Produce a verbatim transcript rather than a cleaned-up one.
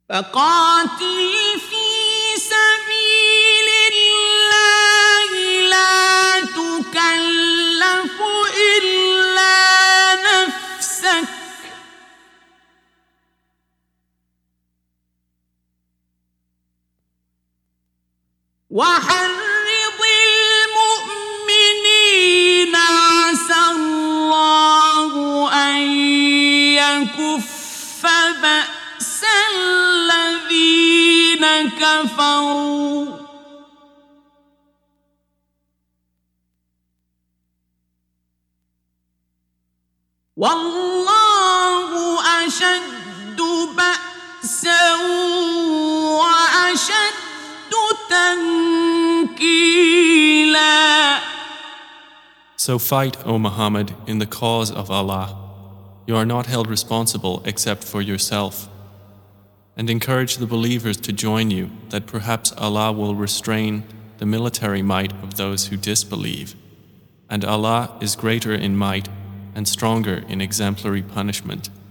فقاتل في سبيل الله لا تكلف إلا نفسك وحرض المؤمنين عسى الله أن يكف بأس الذين كفروا والله أشد بأسا وأشد تنكيلا. So fight, O Muhammad, in the cause of Allah. You are not held responsible except for yourself. And encourage the believers to join you, that perhaps Allah will restrain the military might of those who disbelieve. And Allah is greater in might and stronger in exemplary punishment.